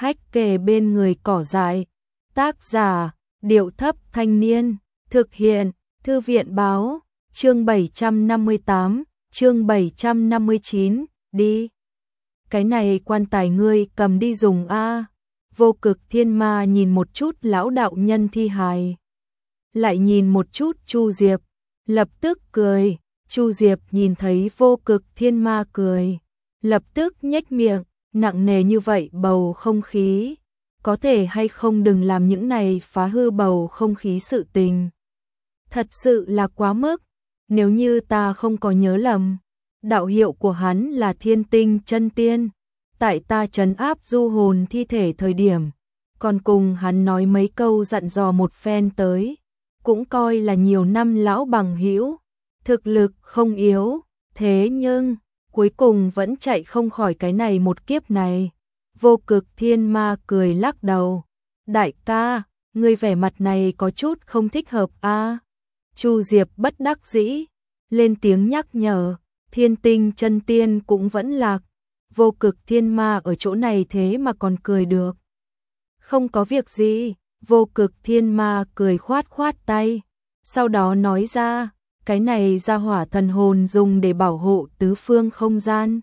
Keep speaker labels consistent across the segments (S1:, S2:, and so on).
S1: hách kề bên người cỏ dại. Tác giả, Điệu Thấp Thanh Niên. Thực hiện, Thư viện Báo. Chương 758, chương 759, đi. Cái này quan tài ngươi cầm đi dùng a. Vô Cực Thiên Ma nhìn một chút lão đạo nhân thi hài, lại nhìn một chút Chu Diệp, lập tức cười. Chu Diệp nhìn thấy Vô Cực Thiên Ma cười, lập tức nhếch miệng, nặng nề như vậy bầu không khí, có thể hay không đừng làm những này phá hư bầu không khí sự tình. Thật sự là quá mức, nếu như ta không có nhớ lầm, đạo hiệu của hắn là Thiên Tinh Chân Tiên. Tại ta trấn áp du hồn thi thể thời điểm, còn cùng hắn nói mấy câu dặn dò một phen tới, cũng coi là nhiều năm lão bằng hữu, thực lực không yếu, thế nhưng cuối cùng vẫn chạy không khỏi cái này một kiếp này. Vô Cực Thiên Ma cười lắc đầu, đại ca, ngươi vẻ mặt này có chút không thích hợp a. Chu Diệp bất đắc dĩ, lên tiếng nhắc nhở, Thiên Tinh Chân Tiên cũng vẫn lạc. Vô Cực Thiên Ma ở chỗ này thế mà còn cười được. Không có việc gì, Vô Cực Thiên Ma cười khoát khoát tay, sau đó nói ra, cái này ra hỏa thần hồn dùng để bảo hộ tứ phương không gian,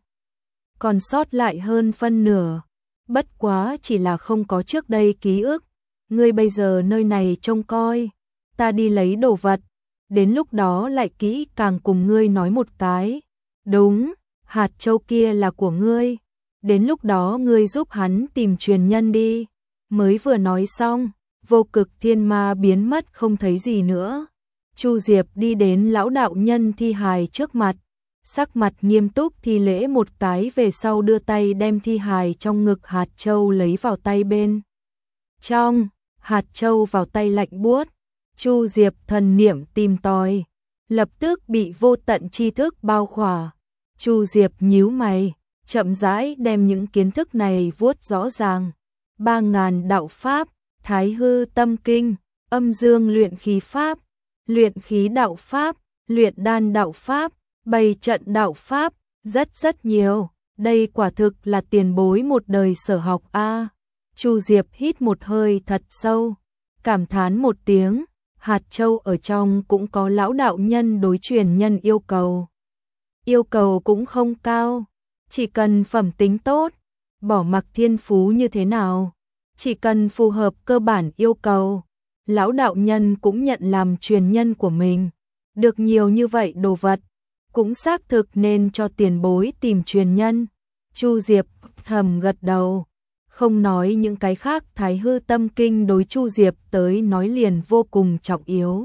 S1: còn sót lại hơn phân nửa, bất quá chỉ là không có trước đây ký ức. Ngươi bây giờ nơi này trông coi, ta đi lấy đồ vật, đến lúc đó lại kỹ càng cùng ngươi nói một cái. Đúng, hạt châu kia là của ngươi, đến lúc đó ngươi giúp hắn tìm truyền nhân đi. Mới vừa nói xong, Vô Cực Thiên Ma biến mất không thấy gì nữa. Chu Diệp đi đến lão đạo nhân thi hài trước mặt, sắc mặt nghiêm túc thi lễ một cái về sau đưa tay đem thi hài trong ngực hạt châu lấy vào tay bên trong, hạt châu vào tay lạnh buốt. Chu Diệp thần niệm tìm tòi, lập tức bị vô tận tri thức bao khỏa. Chu Diệp nhíu mày, chậm rãi đem những kiến thức này vuốt rõ ràng. 3000 đạo pháp, Thái Hư Tâm Kinh, Âm Dương luyện khí pháp, luyện khí đạo pháp, luyện đan đạo pháp, bày trận đạo pháp, rất nhiều. Đây quả thực là tiền bối một đời sở học a. Chu Diệp hít một hơi thật sâu, cảm thán một tiếng, hạt châu ở trong cũng có lão đạo nhân đối truyền nhân yêu cầu. Yêu cầu cũng không cao, chỉ cần phẩm tính tốt, bỏ mặc thiên phú như thế nào, chỉ cần phù hợp cơ bản yêu cầu, lão đạo nhân cũng nhận làm truyền nhân của mình. Được nhiều như vậy đồ vật, cũng xác thực nên cho tiền bối tìm truyền nhân. Chu Diệp thầm gật đầu, không nói những cái khác. Thái Hư Tâm Kinh đối Chu Diệp tới nói liền vô cùng trọng yếu.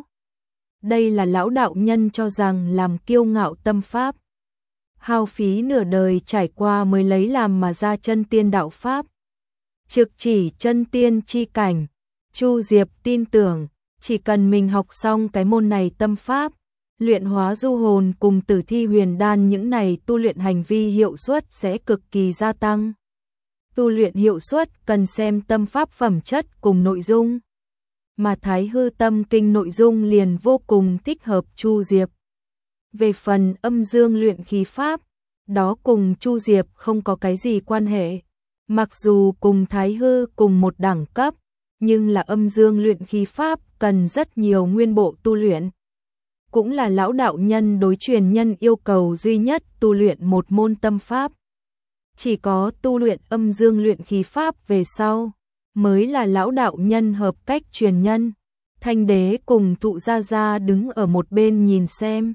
S1: Đây là lão đạo nhân cho rằng làm kiêu ngạo tâm pháp, hao phí nửa đời trải qua mới lấy làm mà ra chân tiên đạo pháp, trực chỉ chân tiên chi cảnh. Chu Diệp tin tưởng, chỉ cần mình học xong cái môn này tâm pháp, luyện hóa du hồn cùng tử thi huyền đan, những này tu luyện hành vi hiệu suất sẽ cực kỳ gia tăng. Tu luyện hiệu suất cần xem tâm pháp phẩm chất cùng nội dung, mà Thái Hư Tâm Kinh nội dung liền vô cùng thích hợp Chu Diệp. Về phần âm dương luyện khí pháp, đó cùng Chu Diệp không có cái gì quan hệ. Mặc dù cùng Thái Hư cùng một đẳng cấp, nhưng là âm dương luyện khí pháp cần rất nhiều nguyên bộ tu luyện. Cũng là lão đạo nhân đối truyền nhân yêu cầu duy nhất tu luyện một môn tâm pháp. Chỉ có tu luyện âm dương luyện khí pháp về sau, mới là lão đạo nhân hợp cách truyền nhân. Thanh Đế cùng Thụ Gia Gia đứng ở một bên nhìn xem,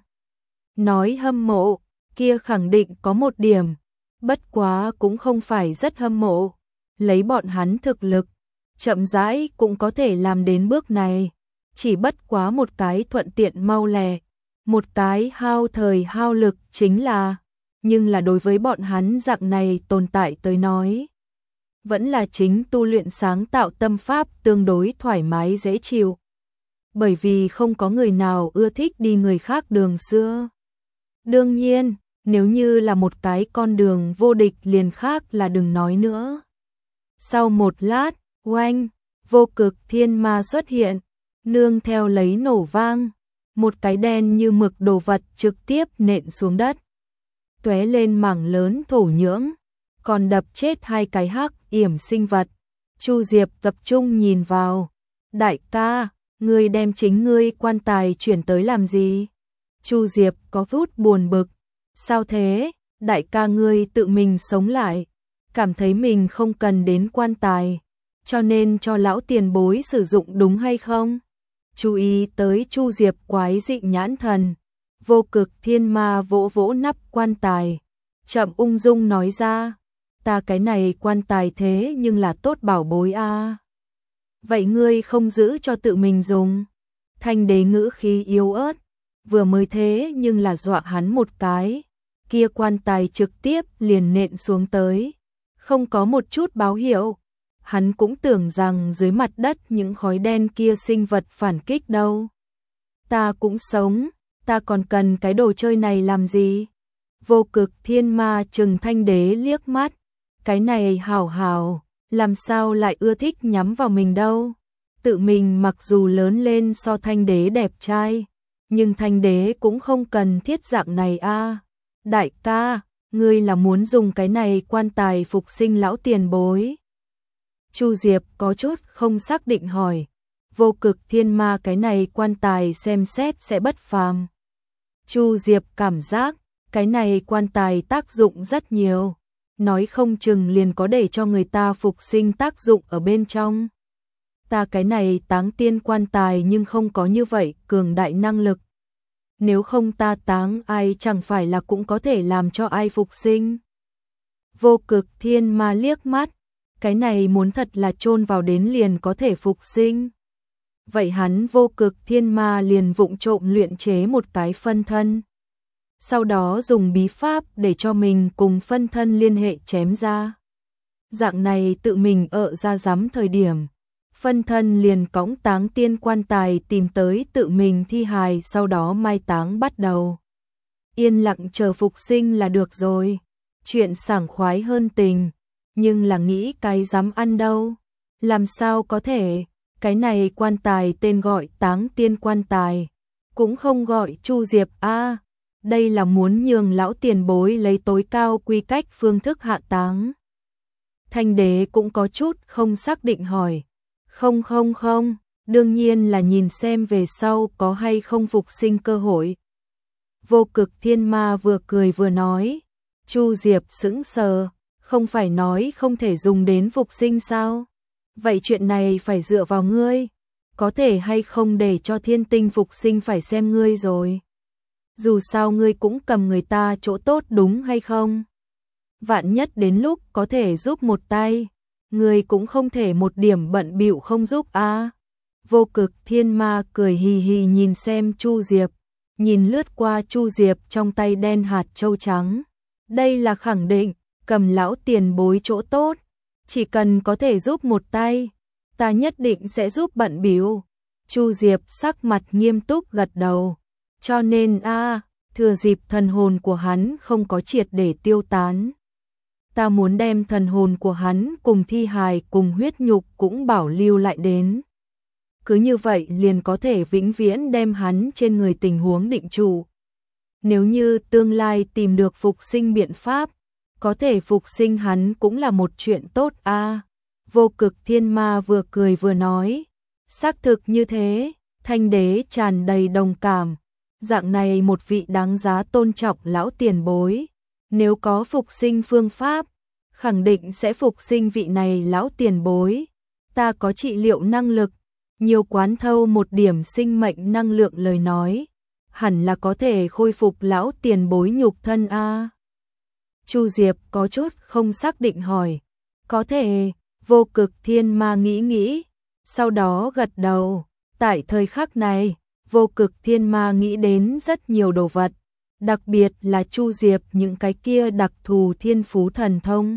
S1: nói hâm mộ, kia khẳng định có một điểm, bất quá cũng không phải rất hâm mộ. Lấy bọn hắn thực lực, chậm rãi cũng có thể làm đến bước này, chỉ bất quá một cái thuận tiện mau lẹ, một cái hao thời hao lực chính là, nhưng là đối với bọn hắn dạng này tồn tại tới nói, vẫn là chính tu luyện sáng tạo tâm pháp tương đối thoải mái dễ chịu. Bởi vì không có người nào ưa thích đi người khác đường xưa. Đương nhiên, nếu như là một cái con đường vô địch liền khác là đừng nói nữa. Sau một lát, oanh, Vô Cực Thiên Ma xuất hiện, nương theo lấy nổ vang, một cái đen như mực đồ vật trực tiếp nện xuống đất, tóe lên mảng lớn thổ nhưỡng, còn đập chết hai cái hắc yểm sinh vật. Chu Diệp tập trung nhìn vào. Đại ca, ngươi đem chính ngươi quan tài chuyển tới làm gì? Chu Diệp có chút buồn bực. Sao thế? Đại ca ngươi tự mình sống lại, cảm thấy mình không cần đến quan tài, cho nên cho lão tiền bối sử dụng đúng hay không? Chú ý tới Chu Diệp quái dị nhãn thần, Vô Cực Thiên Ma vỗ vỗ nắp quan tài, chậm ung dung nói ra, ta cái này quan tài thế nhưng là tốt bảo bối a. Vậy ngươi không giữ cho tự mình dùng? Thanh Đế ngữ khí yếu ớt, vừa mới thế nhưng là dọa hắn một cái, kia quan tài trực tiếp liền nện xuống tới, không có một chút báo hiệu. Hắn cũng tưởng rằng dưới mặt đất những khói đen kia sinh vật phản kích đâu. Ta cũng sống, ta còn cần cái đồ chơi này làm gì? Vô Cực Thiên Ma trừng Thanh Đế liếc mắt, cái này hảo hảo, làm sao lại ưa thích nhắm vào mình đâu? Tự mình mặc dù lớn lên so Thanh Đế đẹp trai, nhưng Thanh Đế cũng không cần thiết dạng này a. Đại ca, ngươi là muốn dùng cái này quan tài phục sinh lão tiền bối? Chu Diệp có chút không xác định hỏi. Vô Cực Thiên Ma cái này quan tài xem xét sẽ bất phàm. Chu Diệp cảm giác cái này quan tài tác dụng rất nhiều, nói không chừng liền có để cho người ta phục sinh tác dụng ở bên trong. Ta cái này táng tiên quan tài nhưng không có như vậy cường đại năng lực. Nếu không ta táng ai chẳng phải là cũng có thể làm cho ai phục sinh. Vô Cực Thiên Ma liếc mắt, cái này muốn thật là chôn vào đến liền có thể phục sinh. Vậy hắn Vô Cực Thiên Ma liền vụng trộm luyện chế một cái phân thân. Sau đó dùng bí pháp để cho mình cùng phân thân liên hệ chém ra. Dạng này tự mình ra giám thời điểm, phân thân liền cõng táng tiên quan tài tìm tới tự mình thi hài, sau đó mai táng bắt đầu. Yên lặng chờ phục sinh là được rồi. Chuyện sảng khoái hơn tình, nhưng là nghĩ cái dám ăn đâu. Làm sao có thể, cái này quan tài tên gọi táng tiên quan tài, cũng không gọi Chu Diệp a. Đây là muốn nhường lão tiền bối lấy tối cao quy cách phương thức hạ táng. Thanh Đế cũng có chút không xác định hỏi. Không, đương nhiên là nhìn xem về sau có hay không phục sinh cơ hội. Vô Cực Thiên Ma vừa cười vừa nói. Chu Diệp sững sờ, không phải nói không thể dùng đến phục sinh sao? Vậy chuyện này phải dựa vào ngươi, có thể hay không để cho thiên tinh phục sinh phải xem ngươi rồi. Dù sao ngươi cũng cầm người ta chỗ tốt đúng hay không? Vạn nhất đến lúc có thể giúp một tay, ngươi cũng không thể một điểm bận bịu không giúp a. Vô Cực Thiên Ma cười hì hì nhìn xem Chu Diệp, nhìn lướt qua Chu Diệp trong tay đen hạt châu trắng. Đây là khẳng định, cầm lão tiền bối chỗ tốt, chỉ cần có thể giúp một tay, ta nhất định sẽ giúp bận bịu. Chu Diệp sắc mặt nghiêm túc gật đầu, cho nên thừa dịp thần hồn của hắn không có triệt để tiêu tán, ta muốn đem thần hồn của hắn cùng thi hài cùng huyết nhục cũng bảo lưu lại đến. Cứ như vậy liền có thể vĩnh viễn đem hắn trên người tình huống định trụ. Nếu như tương lai tìm được phục sinh biện pháp, có thể phục sinh hắn cũng là một chuyện tốt a. Vô Cực Thiên Ma vừa cười vừa nói, xác thực như thế. Thanh Đế tràn đầy đồng cảm, dạng này một vị đáng giá tôn trọng lão tiền bối, nếu có phục sinh phương pháp, khẳng định sẽ phục sinh vị này lão tiền bối. Ta có trị liệu năng lực, nhiều quán thâu một điểm sinh mệnh năng lượng lời nói, hẳn là có thể khôi phục lão tiền bối nhục thân a. Chu Diệp có chút không xác định hỏi, có thể. Vô Cực Thiên Ma nghĩ, sau đó gật đầu. Tại thời khắc này, Vô Cực Thiên Ma nghĩ đến rất nhiều đồ vật, đặc biệt là Chu Diệp những cái kia đặc thù thiên phú thần thông.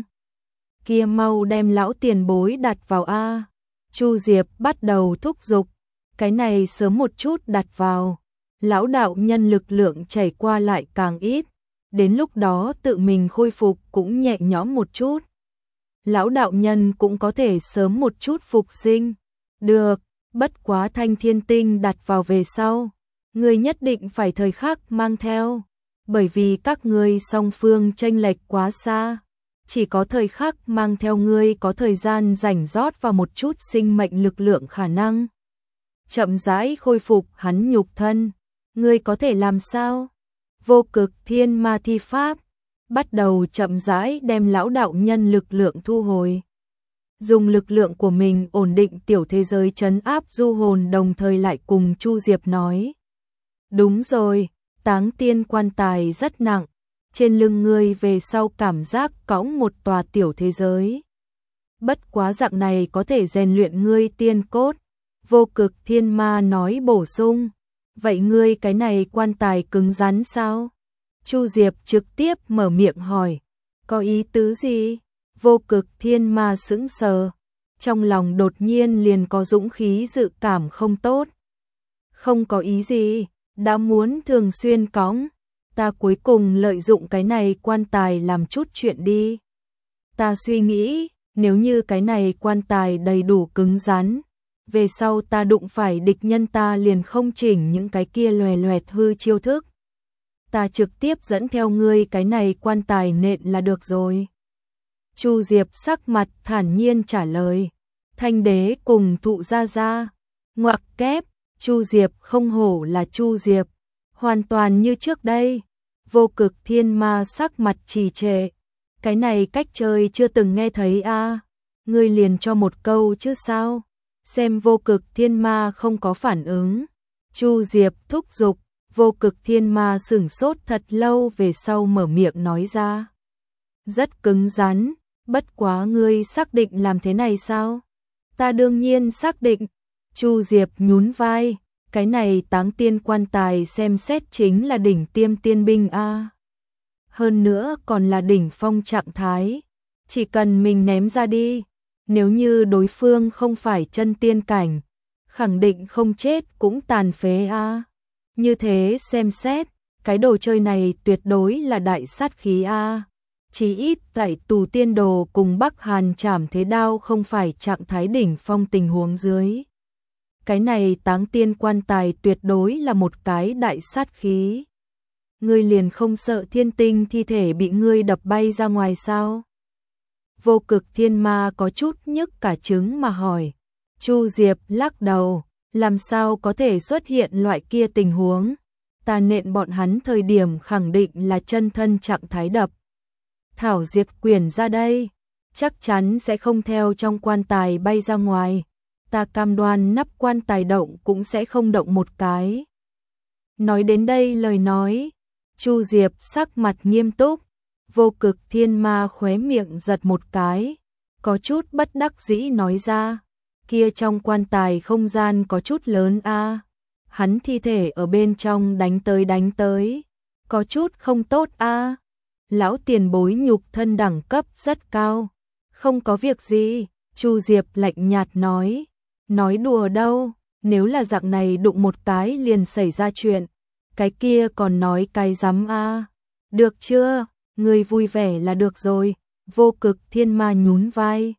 S1: Kia mau đem lão tiền bối đặt vào a. Chu Diệp bắt đầu thúc giục, cái này sớm một chút đặt vào, lão đạo nhân lực lượng chảy qua lại càng ít, đến lúc đó tự mình khôi phục cũng nhẹ nhõm một chút. Lão đạo nhân cũng có thể sớm một chút phục sinh. Được, bất quá Thanh Thiên Tinh đặt vào về sau, ngươi nhất định phải thời khắc mang theo, bởi vì các ngươi song phương chênh lệch quá xa. chỉ có thời khắc mang theo ngươi có thời gian rảnh rót vào một chút sinh mệnh lực lượng khả năng. Chậm rãi khôi phục hắn nhục thân, ngươi có thể làm sao? Vô cực thiên ma thi pháp, bắt đầu chậm rãi đem lão đạo nhân lực lượng thu hồi. Dùng lực lượng của mình ổn định tiểu thế giới trấn áp du hồn, đồng thời lại cùng Chu Diệp nói. Đúng rồi, táng tiên quan tài rất nặng, trên lưng ngươi về sau cảm giác cõng một tòa tiểu thế giới. Bất quá dạng này có thể rèn luyện ngươi tiên cốt. Vô cực thiên ma nói bổ sung. Vậy ngươi cái này quan tài cứng rắn sao? Chu Diệp trực tiếp mở miệng hỏi. Có ý tứ gì? Vô cực thiên ma sững sờ. Trong lòng đột nhiên liền có dũng khí dự cảm không tốt. Không có ý gì, đã muốn thường xuyên cõng. Ta cuối cùng lợi dụng cái này quan tài làm chút chuyện đi. Ta suy nghĩ, nếu như cái này quan tài đầy đủ cứng rắn, về sau ta đụng phải địch nhân ta liền không chỉnh những cái kia loè loẹt hư chiêu thức. Ta trực tiếp dẫn theo ngươi cái này quan tài nện là được rồi. Chu Diệp sắc mặt thản nhiên trả lời. Thanh đế cùng Thụ Gia Gia. Ngoặc kép, Chu Diệp không hổ là Chu Diệp. Hoàn toàn như trước đây. Vô cực thiên ma sắc mặt trì trệ. Cái này cách chơi chưa từng nghe thấy a. Ngươi liền cho một câu chứ sao? Xem vô cực thiên ma không có phản ứng. Chu Diệp thúc giục. Vô cực thiên ma sửng sốt thật lâu về sau mở miệng nói ra. Rất cứng rắn, bất quá ngươi xác định làm thế này sao? Ta đương nhiên xác định. Chu Diệp nhún vai, cái này táng tiên quan tài xem xét chính là đỉnh tiêm tiên binh a. Hơn nữa còn là đỉnh phong trạng thái, chỉ cần mình ném ra đi, nếu như đối phương không phải chân tiên cảnh, khẳng định không chết cũng tàn phế a. Như thế xem xét, cái đồ chơi này tuyệt đối là đại sát khí a. Chỉ ít tại Tù Tiên Đồ cùng Bắc Hàn Trảm Thế Đao không phải trạng thái đỉnh phong tình huống dưới. Cái này táng tiên quan tài tuyệt đối là một cái đại sát khí. Ngươi liền không sợ thiên tinh thi thể bị ngươi đập bay ra ngoài sao? Vô cực thiên ma có chút nhức cả trứng mà hỏi. Chu Diệp lắc đầu, làm sao có thể xuất hiện loại kia tình huống? Ta nện bọn hắn thời điểm khẳng định là chân thân trạng thái đập. Thảo Diệp quyển ra đây, chắc chắn sẽ không theo trong quan tài bay ra ngoài. Ta cam đoan nắp quan tài động cũng sẽ không động một cái. Nói đến đây lời nói, Chu Diệp sắc mặt nghiêm túc. Vô cực thiên ma khóe miệng giật một cái, có chút bất đắc dĩ nói ra. Kia trong quan tài không gian có chút lớn a. Hắn thi thể ở bên trong đánh tới, có chút không tốt a. Lão tiền bối nhục thân đẳng cấp rất cao. Không có việc gì, Chu Diệp lạnh nhạt nói. Nói đùa đâu, nếu là dạng này đụng một cái liền xảy ra chuyện. Cái kia còn nói cái rắm a. Được chưa, người vui vẻ là được rồi. Vô cực thiên ma nhún vai.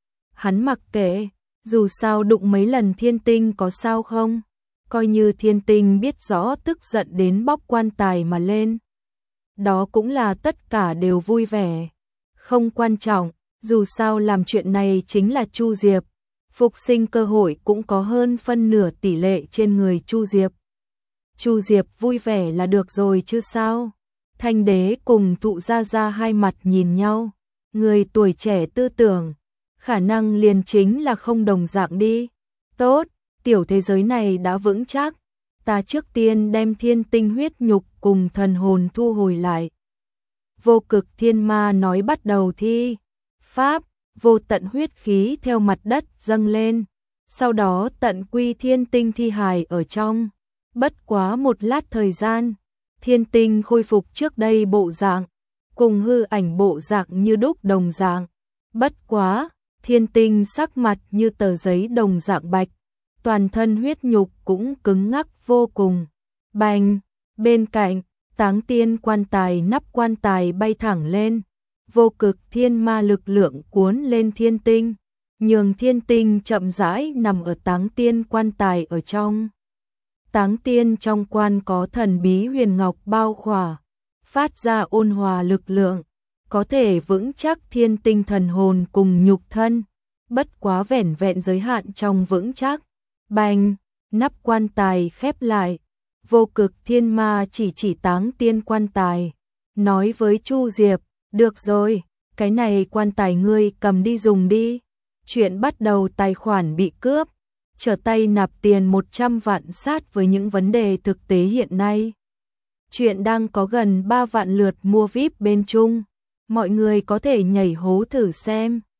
S1: Hắn mặc kệ, dù sao đụng mấy lần thiên tinh có sao không? Coi như thiên tinh biết rõ tức giận đến bóc quan tài mà lên. Đó cũng là tất cả đều vui vẻ. Không quan trọng, dù sao làm chuyện này chính là Chu Diệp. Phục sinh cơ hội cũng có hơn phân nửa tỷ lệ trên người Chu Diệp. Chu Diệp vui vẻ là được rồi chứ sao? Thanh đế cùng Thụ Gia Gia hai mặt nhìn nhau. Người tuổi trẻ tư tưởng, khả năng liền chính là không đồng dạng đi. Tốt, tiểu thế giới này đã vững chắc. Ta trước tiên đem thiên tinh huyết nhục cùng thần hồn thu hồi lại. Vô cực thiên ma nói bắt đầu thi pháp, vô tận huyết khí theo mặt đất dâng lên. Sau đó tận quy thiên tinh thi hài ở trong. Bất quá một lát thời gian, thiên tinh khôi phục trước đây bộ dạng, cùng hư ảnh bộ dạng như đúc đồng dạng. Bất quá, thiên tinh sắc mặt như tờ giấy đồng dạng bạch, toàn thân huyết nhục cũng cứng ngắc vô cùng. Bành, bên cạnh, táng tiên quan tài nắp quan tài bay thẳng lên, vô cực thiên ma lực lượng cuốn lên thiên tinh, nhường thiên tinh chậm rãi nằm ở táng tiên quan tài ở trong. Táng tiên trong quan có thần bí huyền ngọc bao khỏa, phát ra ôn hòa lực lượng, có thể vững chắc thiên tinh thần hồn cùng nhục thân, bất quá vẻn vẹn giới hạn trong vững chắc. Bành, nắp quan tài khép lại, Vô Cực Thiên Ma chỉ Táng Tiên quan tài, nói với Chu Diệp, được rồi, cái này quan tài ngươi cầm đi dùng đi. Chuyện bắt đầu tài khoản bị cướp, trở tay nạp tiền 100 vạn sát với những vấn đề thực tế hiện nay. Chuyện đang có gần 3 vạn lượt mua VIP bên Trung, mọi người có thể nhảy hố thử xem.